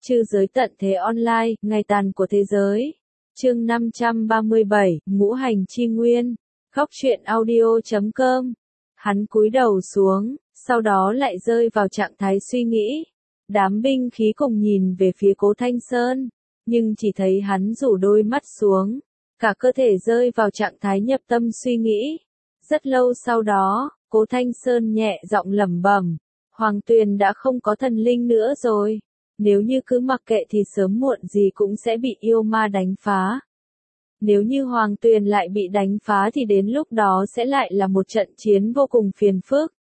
Trư giới tận thế online, ngày tàn của thế giới. Chương 537, Ngũ hành chi nguyên. Góc truyện audio.com. Hắn cúi đầu xuống, sau đó lại rơi vào trạng thái suy nghĩ. Đám binh khí cùng nhìn về phía Cố Thanh Sơn, nhưng chỉ thấy hắn rủ đôi mắt xuống, cả cơ thể rơi vào trạng thái nhập tâm suy nghĩ. Rất lâu sau đó, Cố Thanh Sơn nhẹ giọng lẩm bẩm, Hoàng Tuyền đã không có thần linh nữa rồi. Nếu như cứ mặc kệ thì sớm muộn gì cũng sẽ bị yêu ma đánh phá. Nếu như Hoàng Tuyền lại bị đánh phá thì đến lúc đó sẽ lại là một trận chiến vô cùng phiền phức.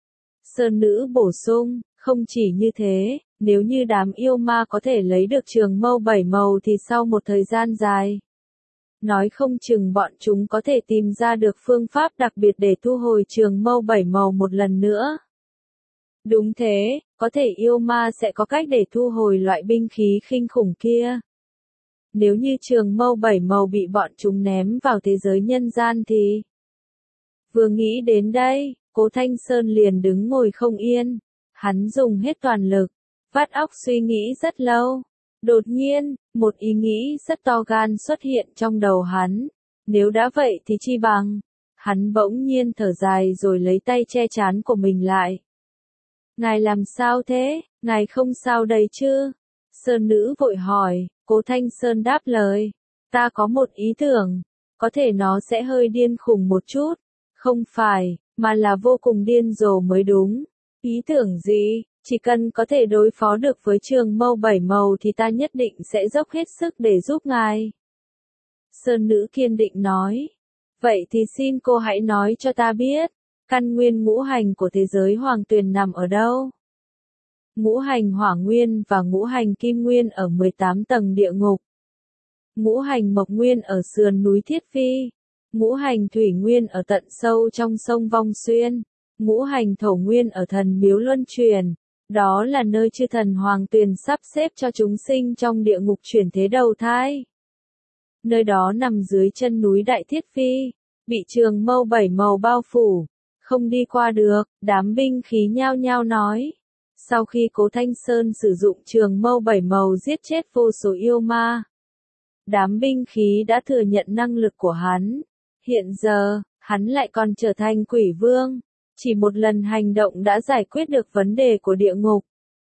Sơn Nữ bổ sung, không chỉ như thế, nếu như đám yêu ma có thể lấy được trường mâu 7 màu thì sau một thời gian dài, nói không chừng bọn chúng có thể tìm ra được phương pháp đặc biệt để thu hồi trường mâu 7 màu một lần nữa. Đúng thế, có thể yêu ma sẽ có cách để thu hồi loại binh khí khinh khủng kia. Nếu như trường mâu 7 màu bị bọn chúng ném vào thế giới nhân gian thì... Vừa nghĩ đến đây, Cố Thanh Sơn liền đứng ngồi không yên. Hắn dùng hết toàn lực, vắt óc suy nghĩ rất lâu. Đột nhiên, một ý nghĩ rất to gan xuất hiện trong đầu hắn. Nếu đã vậy thì chi bằng. Hắn bỗng nhiên thở dài rồi lấy tay che trán của mình lại. Ngài làm sao thế, ngài không sao đây chứ? Sơn Nữ vội hỏi, Cố Thanh Sơn đáp lời. Ta có một ý tưởng, có thể nó sẽ hơi điên khùng một chút. Không phải, mà là vô cùng điên rồ mới đúng. Ý tưởng gì? Chỉ cần có thể đối phó được với trường mâu 7 màu thì ta nhất định sẽ dốc hết sức để giúp ngài. Sơn Nữ kiên định nói. Vậy thì xin cô hãy nói cho ta biết, căn nguyên ngũ hành của thế giới Hoàng Tuyền nằm ở đâu? Ngũ hành hỏa nguyên và ngũ hành kim nguyên ở 18 tầng địa ngục. Ngũ hành mộc nguyên ở sườn núi Thiết Phi. Ngũ hành thủy nguyên ở tận sâu trong sông Vong Xuyên. Ngũ hành thổ nguyên ở thần miếu Luân Truyền. Đó là nơi chư thần Hoàng Tuyền sắp xếp cho chúng sinh trong địa ngục chuyển thế đầu thai. Nơi đó nằm dưới chân núi Đại Thiết Phi, bị trường mâu 7 màu bao phủ, không đi qua được. Đám binh khí nhao nhao nói. Sau khi Cố Thanh Sơn sử dụng trường mâu 7 màu giết chết vô số yêu ma, đám binh khí đã thừa nhận năng lực của hắn. Hiện giờ, hắn lại còn trở thành quỷ vương. Chỉ một lần hành động đã giải quyết được vấn đề của địa ngục.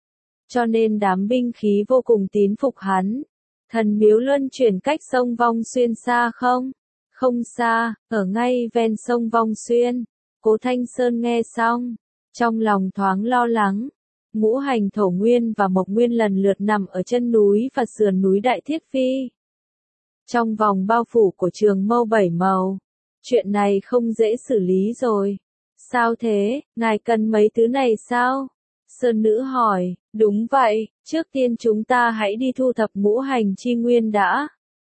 Cho nên đám binh khí vô cùng tín phục hắn. Thần miếu Luân Chuyển cách sông Vong Xuyên xa không? Không xa, ở ngay ven sông Vong Xuyên. Cố Thanh Sơn nghe xong, trong lòng thoáng lo lắng. Ngũ hành thổ nguyên và mộc nguyên lần lượt nằm ở chân núi và sườn núi Đại Thiết Phi. Trong vòng bao phủ của trường mâu 7 màu. Chuyện này không dễ xử lý rồi. Sao thế, ngài cần mấy thứ này sao? Sơn Nữ hỏi, đúng vậy, trước tiên chúng ta hãy đi thu thập ngũ hành chi nguyên đã.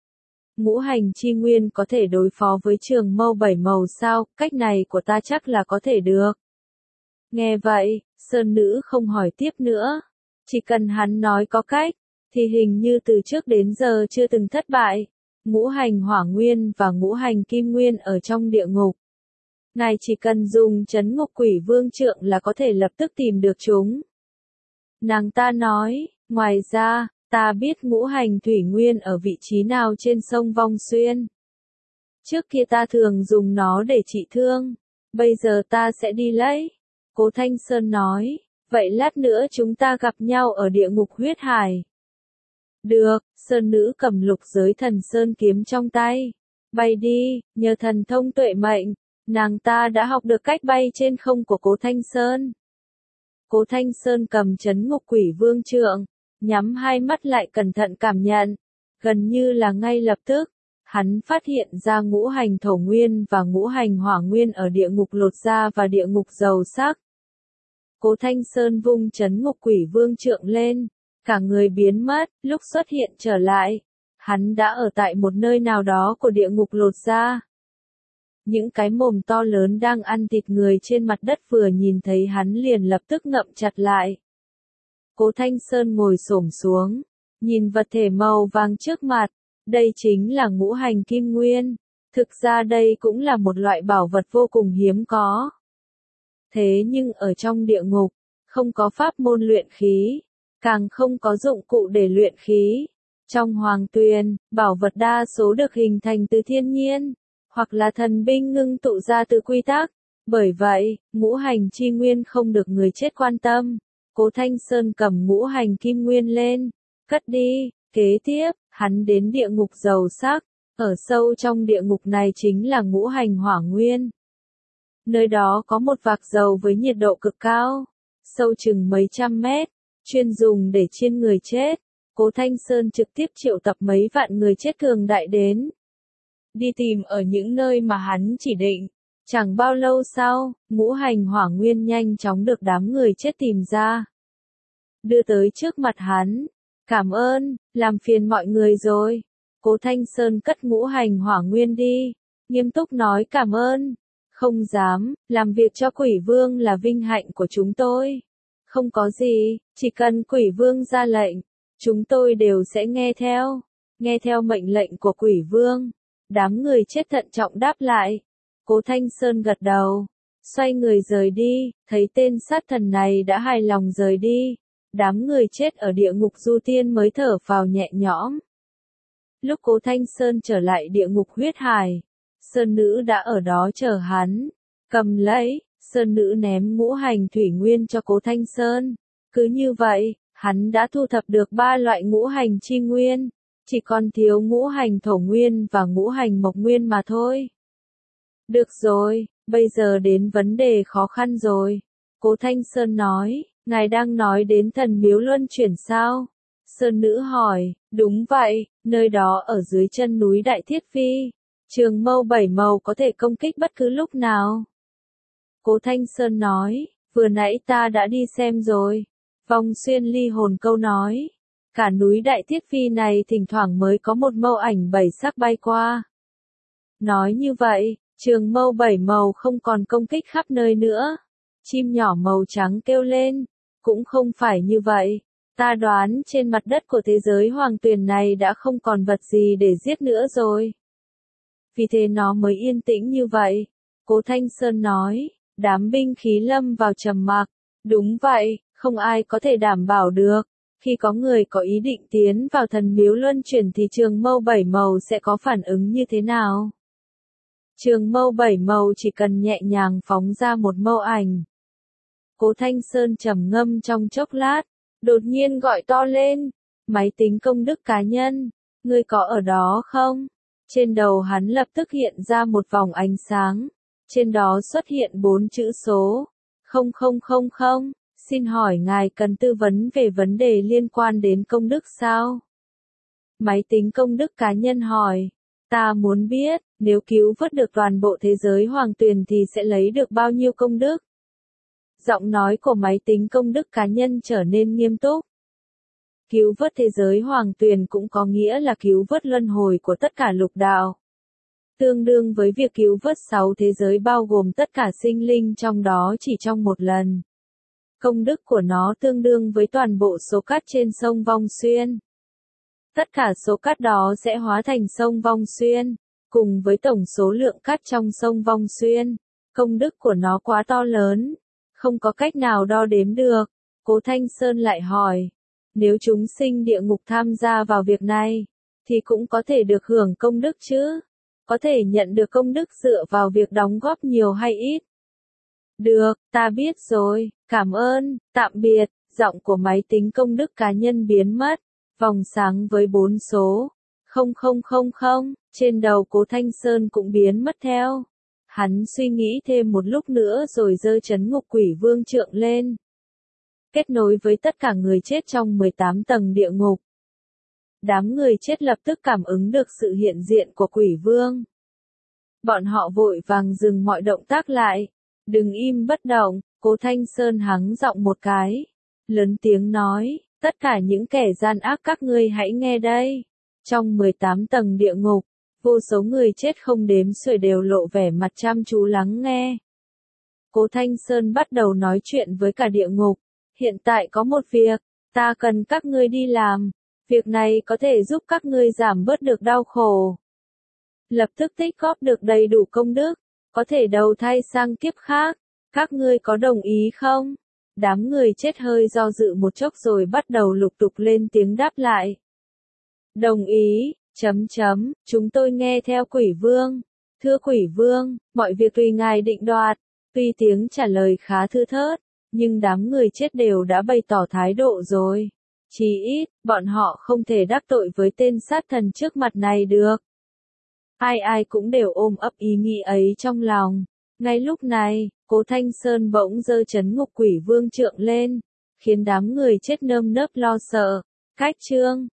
Ngũ hành chi nguyên có thể đối phó với trường mâu 7 màu sao, cách này của ta chắc là có thể được. Nghe vậy, Sơn Nữ không hỏi tiếp nữa. Chỉ cần hắn nói có cách, thì hình như từ trước đến giờ chưa từng thất bại. Ngũ hành hỏa nguyên và ngũ hành kim nguyên ở trong địa ngục. Ngài chỉ cần dùng trấn ngục quỷ vương trượng là có thể lập tức tìm được chúng. Nàng ta nói, ngoài ra, ta biết ngũ hành thủy nguyên ở vị trí nào trên sông Vong Xuyên. Trước kia ta thường dùng nó để trị thương, bây giờ ta sẽ đi lấy. Cố Thanh Sơn nói, vậy lát nữa chúng ta gặp nhau ở địa ngục huyết hải. Được, Sơn Nữ cầm lục giới thần sơn kiếm trong tay. Bay đi, nhờ thần thông tuệ mệnh, nàng ta đã học được cách bay trên không của Cố Thanh Sơn. Cố Thanh Sơn cầm trấn ngục quỷ vương trượng, nhắm hai mắt lại cẩn thận cảm nhận. Gần như là ngay lập tức, hắn phát hiện ra ngũ hành thổ nguyên và ngũ hành hỏa nguyên ở địa ngục lột da và địa ngục dầu sắc. Cố Thanh Sơn vung trấn ngục quỷ vương trượng lên, cả người biến mất, lúc xuất hiện trở lại. Hắn đã ở tại một nơi nào đó của địa ngục lột da. Những cái mồm to lớn đang ăn thịt người trên mặt đất vừa nhìn thấy hắn liền lập tức ngậm chặt lại. Cố Thanh Sơn ngồi xổm xuống, nhìn vật thể màu vàng trước mặt, đây chính là ngũ hành kim nguyên. Thực ra đây cũng là một loại bảo vật vô cùng hiếm có. Thế nhưng ở trong địa ngục, không có pháp môn luyện khí. càng không có dụng cụ để luyện khí. Trong hoàng tuyền, bảo vật đa số được hình thành từ thiên nhiên, hoặc là thần binh ngưng tụ ra từ quy tắc. Bởi vậy, ngũ hành chi nguyên không được người chết quan tâm. Cố Thanh Sơn cầm ngũ hành kim nguyên lên, cất đi. Kế tiếp, hắn đến địa ngục dầu sắc. Ở sâu trong địa ngục này chính là ngũ hành hỏa nguyên. Nơi đó có một vạc dầu với nhiệt độ cực cao, sâu chừng mấy trăm mét, chuyên dùng để chiên người chết. Cố Thanh Sơn trực tiếp triệu tập mấy vạn người chết cường đại đến, đi tìm ở những nơi mà hắn chỉ định. Chẳng bao lâu sau, ngũ hành hỏa nguyên nhanh chóng được đám người chết tìm ra, đưa tới trước mặt hắn. Cảm ơn, làm phiền mọi người rồi. Cố Thanh Sơn cất ngũ hành hỏa nguyên đi, nghiêm túc nói cảm ơn. Không dám, làm việc cho quỷ vương là vinh hạnh của chúng tôi. Không có gì, chỉ cần quỷ vương ra lệnh, chúng tôi đều sẽ nghe theo mệnh lệnh của quỷ vương. Đám người chết thận trọng đáp lại. Cố Thanh Sơn gật đầu, xoay người rời đi, thấy tên sát thần này đã hài lòng rời đi. Đám người chết ở địa ngục du tiên mới thở phào nhẹ nhõm. Lúc Cố Thanh Sơn trở lại địa ngục huyết hải, Sơn Nữ đã ở đó chờ hắn. Cầm lấy, Sơn Nữ ném ngũ hành thủy nguyên cho Cố Thanh Sơn. Cứ như vậy, hắn đã thu thập được 3 loại ngũ hành chi nguyên, chỉ còn thiếu ngũ hành thổ nguyên và ngũ hành mộc nguyên mà thôi. Được rồi, bây giờ đến vấn đề khó khăn rồi. Cố Thanh Sơn nói, ngài đang nói đến thần miếu luân chuyển sao? Sơn Nữ hỏi, đúng vậy, nơi đó ở dưới chân núi Đại Thiết Phi. Trường mâu 7 màu có thể công kích bất cứ lúc nào. Cố Thanh Sơn nói, vừa nãy ta đã đi xem rồi. Vong Xuyên Ly Hồn Câu nói, cả núi Đại Thiết Phi này thỉnh thoảng mới có một mâu ảnh 7 sắc bay qua. Nói như vậy, trường mâu 7 màu không còn công kích khắp nơi nữa. Chim nhỏ màu trắng kêu lên, cũng không phải như vậy. Ta đoán trên mặt đất của thế giới hoàng tuyền này đã không còn vật gì để giết nữa rồi. Vì thế nó mới yên tĩnh như vậy. Cố Thanh Sơn nói, đám binh khí lâm vào trầm mặc. Đúng vậy, không ai có thể đảm bảo được. Khi có người có ý định tiến vào thần miếu luân chuyển thì trường mâu 7 màu sẽ có phản ứng như thế nào? Trường mâu 7 màu chỉ cần nhẹ nhàng phóng ra một mâu ảnh. Cố Thanh Sơn trầm ngâm trong chốc lát, đột nhiên gọi to lên, máy tính công đức cá nhân, ngươi có ở đó không? Trên đầu hắn lập tức hiện ra một vòng ánh sáng, trên đó xuất hiện 4 chữ số, 0000, xin hỏi ngài cần tư vấn về vấn đề liên quan đến công đức sao? Máy tính công đức cá nhân hỏi, ta muốn biết, nếu cứu vớt được toàn bộ thế giới hoàng tuyền thì sẽ lấy được bao nhiêu công đức? Giọng nói của máy tính công đức cá nhân trở nên nghiêm túc. Cứu vớt thế giới hoàng tuyền cũng có nghĩa là cứu vớt luân hồi của tất cả lục đạo. Tương đương với việc cứu vớt 6 thế giới bao gồm tất cả sinh linh trong đó chỉ trong một lần. Công đức của nó tương đương với toàn bộ số cát trên sông Vong Xuyên. Tất cả số cát đó sẽ hóa thành sông Vong Xuyên, cùng với tổng số lượng cát trong sông Vong Xuyên. Công đức của nó quá to lớn, không có cách nào đo đếm được. Cố Thanh Sơn lại hỏi, nếu chúng sinh địa ngục tham gia vào việc này, thì cũng có thể được hưởng công đức chứ? Có thể nhận được công đức dựa vào việc đóng góp nhiều hay ít? Được, ta biết rồi, cảm ơn, tạm biệt. Giọng của máy tính công đức cá nhân biến mất, vòng sáng với 4 số 0000 trên đầu Cố Thanh Sơn cũng biến mất theo. Hắn suy nghĩ thêm một lúc nữa rồi giơ trấn ngục quỷ vương trượng lên, kết nối với tất cả người chết trong 18 tầng địa ngục. Đám người chết lập tức cảm ứng được sự hiện diện của quỷ vương. Bọn họ vội vàng dừng mọi động tác lại. Đừng im bất động, Cố Thanh Sơn hắng giọng một cái, lớn tiếng nói, tất cả những kẻ gian ác các ngươi hãy nghe đây. Trong 18 tầng địa ngục, vô số người chết không đếm xuể đều lộ vẻ mặt chăm chú lắng nghe. Cố Thanh Sơn bắt đầu nói chuyện với cả địa ngục. Hiện tại có một việc, ta cần các ngươi đi làm. Việc này có thể giúp các ngươi giảm bớt được đau khổ, lập tức tích góp được đầy đủ công đức, có thể đầu thai sang kiếp khác. Các ngươi có đồng ý không? Đám người chết hơi do dự một chốc rồi bắt đầu lục tục lên tiếng đáp lại. Đồng ý, chúng tôi nghe theo quỷ vương. Thưa quỷ vương, mọi việc tùy ngài định đoạt. Tuy tiếng trả lời khá thưa thớt, nhưng đám người chết đều đã bày tỏ thái độ rồi. Chí ít, bọn họ không thể đắc tội với tên sát thần trước mặt này được. Ai ai cũng đều ôm ấp ý nghĩ ấy trong lòng. Ngay lúc này, Cố Thanh Sơn bỗng giơ trấn ngục quỷ vương trượng lên, khiến đám người chết nơm nớp lo sợ. Cách chương